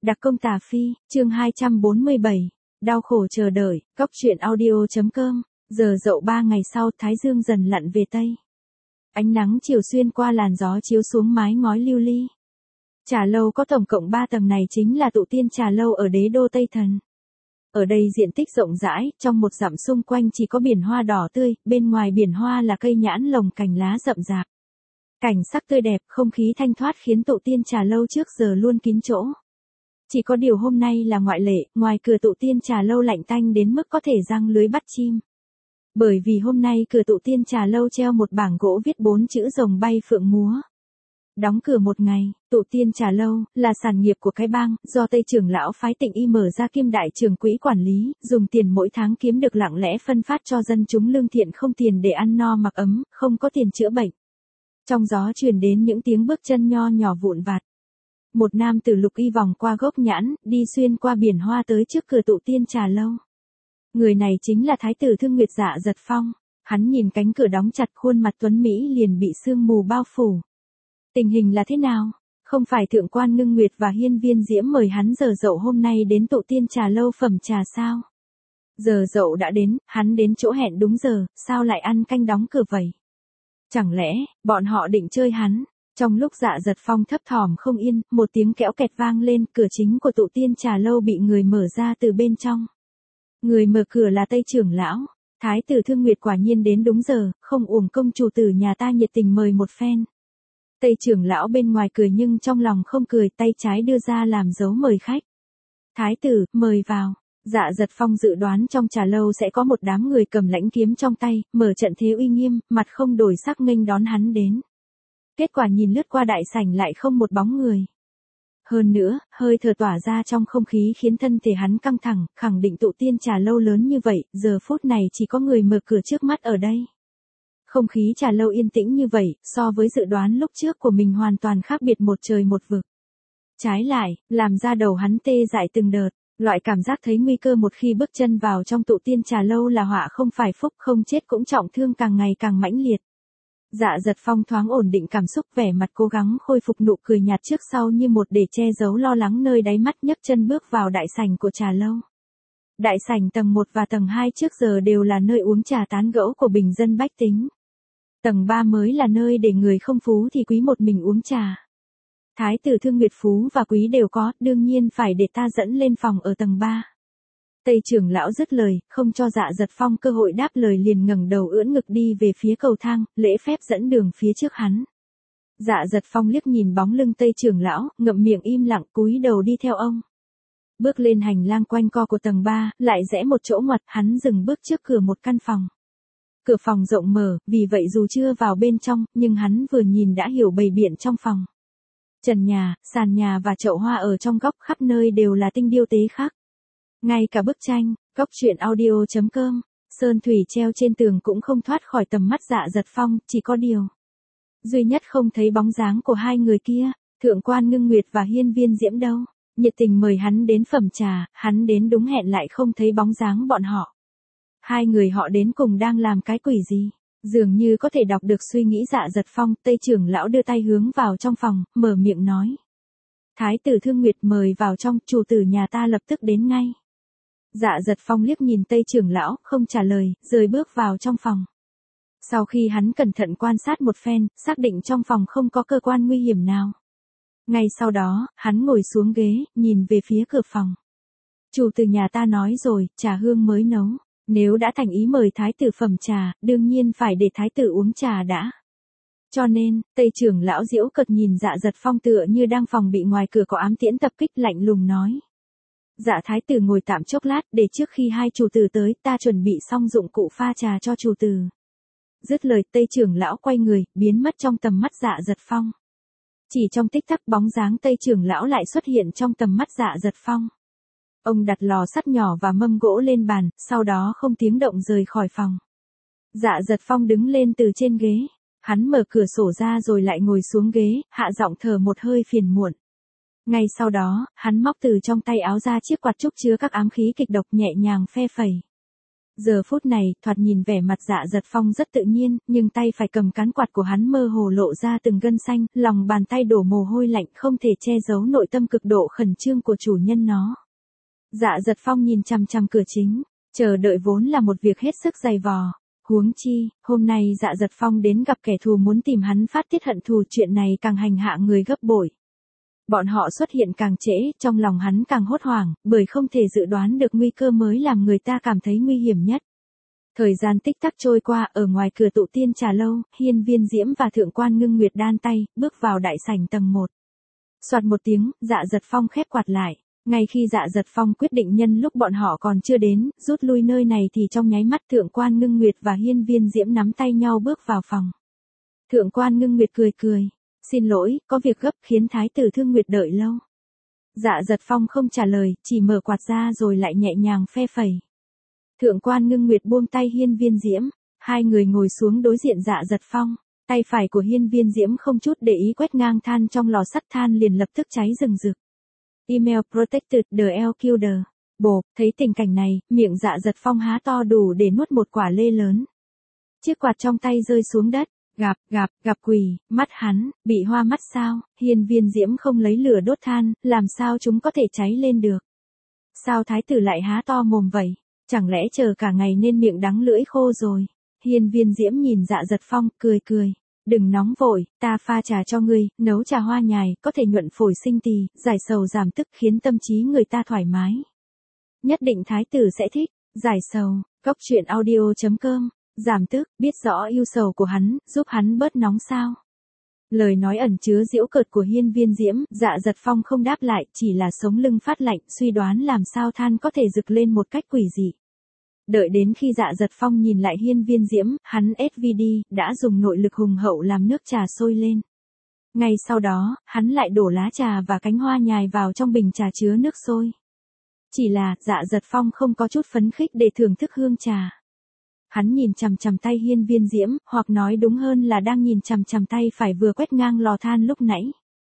Đặc công Tà Phi, chương 247, đau khổ chờ đợi, cóc truyện audio.com, giờ dậu 3 ngày sau Thái Dương dần lặn về Tây. Ánh nắng chiều xuyên qua làn gió chiếu xuống mái ngói lưu ly. Trà lâu có tổng cộng 3 tầng này chính là tụ tiên trà lâu ở đế đô Tây Thần. Ở đây diện tích rộng rãi, trong một dặm xung quanh chỉ có biển hoa đỏ tươi, bên ngoài biển hoa là cây nhãn lồng cành lá rậm rạp. Cảnh sắc tươi đẹp, không khí thanh thoát khiến tụ tiên trà lâu trước giờ luôn kín chỗ. Chỉ có điều hôm nay là ngoại lệ, ngoài cửa tụ tiên trà lâu lạnh tanh đến mức có thể giăng lưới bắt chim. Bởi vì hôm nay cửa tụ tiên trà lâu treo một bảng gỗ viết 4 chữ rồng bay phượng múa. Đóng cửa một ngày, tụ tiên trà lâu là sản nghiệp của cái bang, do Tây trưởng lão phái Tịnh Y mở ra kiêm đại trưởng quỹ quản lý, dùng tiền mỗi tháng kiếm được lặng lẽ phân phát cho dân chúng lương thiện không tiền để ăn no mặc ấm, không có tiền chữa bệnh. Trong gió truyền đến những tiếng bước chân nho nhỏ vụn vặt. Một nam tử lục y vòng qua gốc nhãn, đi xuyên qua biển hoa tới trước cửa tụ tiên trà lâu. Người này chính là Thái tử Thương Nguyệt Dạ Giật Phong. Hắn nhìn cánh cửa đóng chặt, khuôn mặt tuấn Mỹ liền bị sương mù bao phủ. Tình hình là thế nào? Không phải thượng quan Ngưng Nguyệt và Hiên Viên Diễm mời hắn giờ dậu hôm nay đến tụ tiên trà lâu phẩm trà sao? Giờ dậu đã đến, hắn đến chỗ hẹn đúng giờ, sao lại ăn canh đóng cửa vậy? Chẳng lẽ, bọn họ định chơi hắn? Trong lúc Dạ Giật Phong thấp thỏm không yên, một tiếng kẽo kẹt vang lên, cửa chính của tụ tiên trà lâu bị người mở ra từ bên trong. Người mở cửa là Tây trưởng lão. Thái tử Thương Nguyệt quả nhiên đến đúng giờ, không uổng công chủ tử nhà ta nhiệt tình mời một phen. Tây trưởng lão bên ngoài cười nhưng trong lòng không cười, tay trái đưa ra làm dấu mời khách. Thái tử, mời vào. Dạ Giật Phong dự đoán trong trà lâu sẽ có một đám người cầm lãnh kiếm trong tay, mở trận thế uy nghiêm, mặt không đổi sắc nghênh đón hắn đến. Kết quả nhìn lướt qua đại sảnh lại không một bóng người. Hơn nữa, hơi thở tỏa ra trong không khí khiến thân thể hắn căng thẳng, khẳng định tụ tiên trà lâu lớn như vậy, giờ phút này chỉ có người mở cửa trước mắt ở đây. Không khí trà lâu yên tĩnh như vậy, so với dự đoán lúc trước của mình hoàn toàn khác biệt một trời một vực. Trái lại, làm ra đầu hắn tê dại từng đợt, loại cảm giác thấy nguy cơ một khi bước chân vào trong tụ tiên trà lâu là họa không phải phúc, không chết cũng trọng thương càng ngày càng mãnh liệt. Dạ Giật Phong thoáng ổn định cảm xúc, vẻ mặt cố gắng khôi phục nụ cười nhạt trước sau như một để che giấu lo lắng nơi đáy mắt, nhấc chân bước vào đại sảnh của trà lâu. Đại sảnh tầng 1 và tầng 2 trước giờ đều là nơi uống trà tán gẫu của bình dân bách tính. Tầng 3 mới là nơi để người không phú thì quý một mình uống trà. Thái tử Thương Nguyệt phú và quý đều có, đương nhiên phải để ta dẫn lên phòng ở tầng 3. Tây trưởng lão dứt lời, không cho Dạ Giật Phong cơ hội đáp lời liền ngẩng đầu ưỡn ngực đi về phía cầu thang, lễ phép dẫn đường phía trước hắn. Dạ Giật Phong liếc nhìn bóng lưng Tây trưởng lão, ngậm miệng im lặng cúi đầu đi theo ông. Bước lên hành lang quanh co của tầng 3, lại rẽ một chỗ ngoặt, hắn dừng bước trước cửa một căn phòng. Cửa phòng rộng mở, vì vậy dù chưa vào bên trong, nhưng hắn vừa nhìn đã hiểu bày biện trong phòng. Trần nhà, sàn nhà và chậu hoa ở trong góc khắp nơi đều là tinh điêu tế khắc. Ngay cả bức tranh, cóc truyện audio.com, sơn thủy treo trên tường cũng không thoát khỏi tầm mắt Dạ Giật Phong, chỉ có điều. Duy nhất không thấy bóng dáng của hai người kia, thượng quan Ngưng Nguyệt và Hiên Viên Diễm đâu. Nhiệt tình mời hắn đến phẩm trà, hắn đến đúng hẹn lại không thấy bóng dáng bọn họ. Hai người họ đến cùng đang làm cái quỷ gì? Dường như có thể đọc được suy nghĩ Dạ Giật Phong, Tây trưởng lão đưa tay hướng vào trong phòng, mở miệng nói. Thái tử Thương Nguyệt mời vào trong, chủ tử nhà ta lập tức đến ngay. Dạ Giật Phong liếc nhìn Tây trưởng lão, không trả lời, rời bước vào trong phòng. Sau khi hắn cẩn thận quan sát một phen, xác định trong phòng không có cơ quan nguy hiểm nào. Ngay sau đó, hắn ngồi xuống ghế, nhìn về phía cửa phòng. Chủ tử nhà ta nói rồi, trà hương mới nấu. Nếu đã thành ý mời thái tử phẩm trà, đương nhiên phải để thái tử uống trà đã. Cho nên, Tây trưởng lão giễu cợt nhìn Dạ Giật Phong tựa như đang phòng bị ngoài cửa có ám tiễn tập kích, lạnh lùng nói. Dạ thái tử ngồi tạm chốc lát, để trước khi hai chủ tử tới, ta chuẩn bị xong dụng cụ pha trà cho chủ tử. Dứt lời, Tây trưởng lão quay người, biến mất trong tầm mắt Dạ Giật Phong. Chỉ trong tích tắc bóng dáng Tây trưởng lão lại xuất hiện trong tầm mắt Dạ Giật Phong. Ông đặt lò sắt nhỏ và mâm gỗ lên bàn, sau đó không tiếng động rời khỏi phòng. Dạ Giật Phong đứng lên từ trên ghế. Hắn mở cửa sổ ra rồi lại ngồi xuống ghế, hạ giọng thở một hơi phiền muộn. Ngay sau đó, hắn móc từ trong tay áo ra chiếc quạt trúc chứa các ám khí kịch độc nhẹ nhàng phe phẩy. Giờ phút này, thoạt nhìn vẻ mặt Dạ Dật Phong rất tự nhiên, nhưng tay phải cầm cán quạt của hắn mơ hồ lộ ra từng gân xanh, lòng bàn tay đổ mồ hôi lạnh không thể che giấu nội tâm cực độ khẩn trương của chủ nhân nó. Dạ Dật Phong nhìn chằm chằm cửa chính, chờ đợi vốn là một việc hết sức dày vò. Huống chi, hôm nay Dạ Dật Phong đến gặp kẻ thù muốn tìm hắn phát tiết hận thù, chuyện này càng hành hạ người gấp bội. Bọn họ xuất hiện càng trễ, trong lòng hắn càng hốt hoảng, bởi không thể dự đoán được nguy cơ mới làm người ta cảm thấy nguy hiểm nhất. Thời gian tích tắc trôi qua, ở ngoài cửa tụ tiên trà lâu, Hiên Viên Diễm và Thượng quan Ngưng Nguyệt đan tay, bước vào đại sảnh tầng 1. Soạt một tiếng, Dạ Dật Phong khép quạt lại. Ngay khi Dạ Dật Phong quyết định nhân lúc bọn họ còn chưa đến, rút lui nơi này thì trong nháy mắt Thượng quan Ngưng Nguyệt và Hiên Viên Diễm nắm tay nhau bước vào phòng. Thượng quan Ngưng Nguyệt cười cười. Xin lỗi, có việc gấp khiến Thái tử Thương Nguyệt đợi lâu. Dạ Dật Phong không trả lời, chỉ mở quạt ra rồi lại nhẹ nhàng phe phẩy. Thượng quan Ngưng Nguyệt buông tay Hiên Viên Diễm, hai người ngồi xuống đối diện Dạ Dật Phong. Tay phải của Hiên Viên Diễm không chút để ý quét ngang than trong lò sắt, than liền lập tức cháy rừng rực. Email protected the L killer. Bộp, thấy tình cảnh này, miệng Dạ Dật Phong há to đủ để nuốt một quả lê lớn. Chiếc quạt trong tay rơi xuống đất. Gặp quỷ, mắt hắn, bị hoa mắt sao? Hiên Viên Diễm không lấy lửa đốt than, làm sao chúng có thể cháy lên được? Sao thái tử lại há to mồm vậy? Chẳng lẽ chờ cả ngày nên miệng đắng lưỡi khô rồi? Hiên Viên Diễm nhìn Dạ Dật Phong, cười. Đừng nóng vội, ta pha trà cho ngươi, nấu trà hoa nhài, có thể nhuận phổi sinh tỳ, giải sầu giảm tức, khiến tâm trí người ta thoải mái. Nhất định thái tử sẽ thích. Giải sầu, Góc Truyện Audio.com. Giảm tức, biết rõ ưu sầu của hắn, giúp hắn bớt nóng sao? Lời nói ẩn chứa giễu cợt của Hiên Viên Diễm, Dạ Dật Phong không đáp lại, chỉ là sống lưng phát lạnh, suy đoán làm sao than có thể rực lên một cách quỷ dị. Đợi đến khi Dạ Dật Phong nhìn lại Hiên Viên Diễm, hắn SVD, đã dùng nội lực hùng hậu làm nước trà sôi lên. Ngay sau đó, hắn lại đổ lá trà và cánh hoa nhài vào trong bình trà chứa nước sôi. Chỉ là, Dạ Dật Phong không có chút phấn khích để thưởng thức hương trà. Hắn nhìn chằm chằm tay Hiên Viên Diễm, hoặc nói đúng hơn là đang nhìn chằm chằm tay phải vừa quét ngang lò than lúc nãy.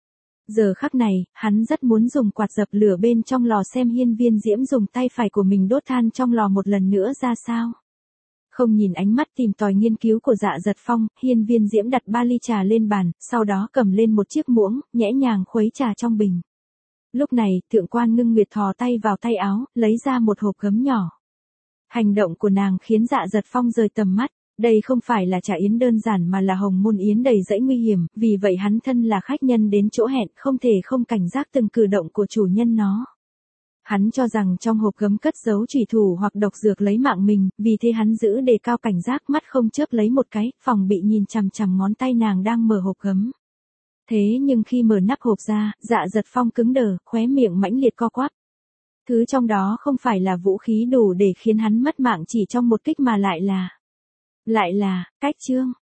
Giờ khắc này, hắn rất muốn dùng quạt dập lửa bên trong lò xem Hiên Viên Diễm dùng tay phải của mình đốt than trong lò một lần nữa ra sao. Không nhìn ánh mắt tìm tòi nghiên cứu của Dạ Dật Phong, Hiên Viên Diễm đặt 3 ly trà lên bàn, sau đó cầm lên một chiếc muỗng, nhẹ nhàng khuấy trà trong bình. Lúc này, Thượng quan Ngưng Nguyệt thò tay vào tay áo, lấy ra một hộp gấm nhỏ. Hành động của nàng khiến Dạ Dật Phong rời tầm mắt, đây không phải là trà yến đơn giản mà là hồng môn yến đầy dẫy nguy hiểm, vì vậy hắn thân là khách nhân đến chỗ hẹn không thể không cảnh giác từng cử động của chủ nhân nó. Hắn cho rằng trong hộp gấm cất giấu chủy thủ hoặc độc dược lấy mạng mình, vì thế hắn giữ đề cao cảnh giác, mắt không chớp lấy một cái, phòng bị nhìn chằm chằm ngón tay nàng đang mở hộp gấm. Thế nhưng khi mở nắp hộp ra, Dạ Dật Phong cứng đờ, khóe miệng mãnh liệt co quắp. Thứ trong đó không phải là vũ khí đủ để khiến hắn mất mạng chỉ trong một kích mà lại là cách chương.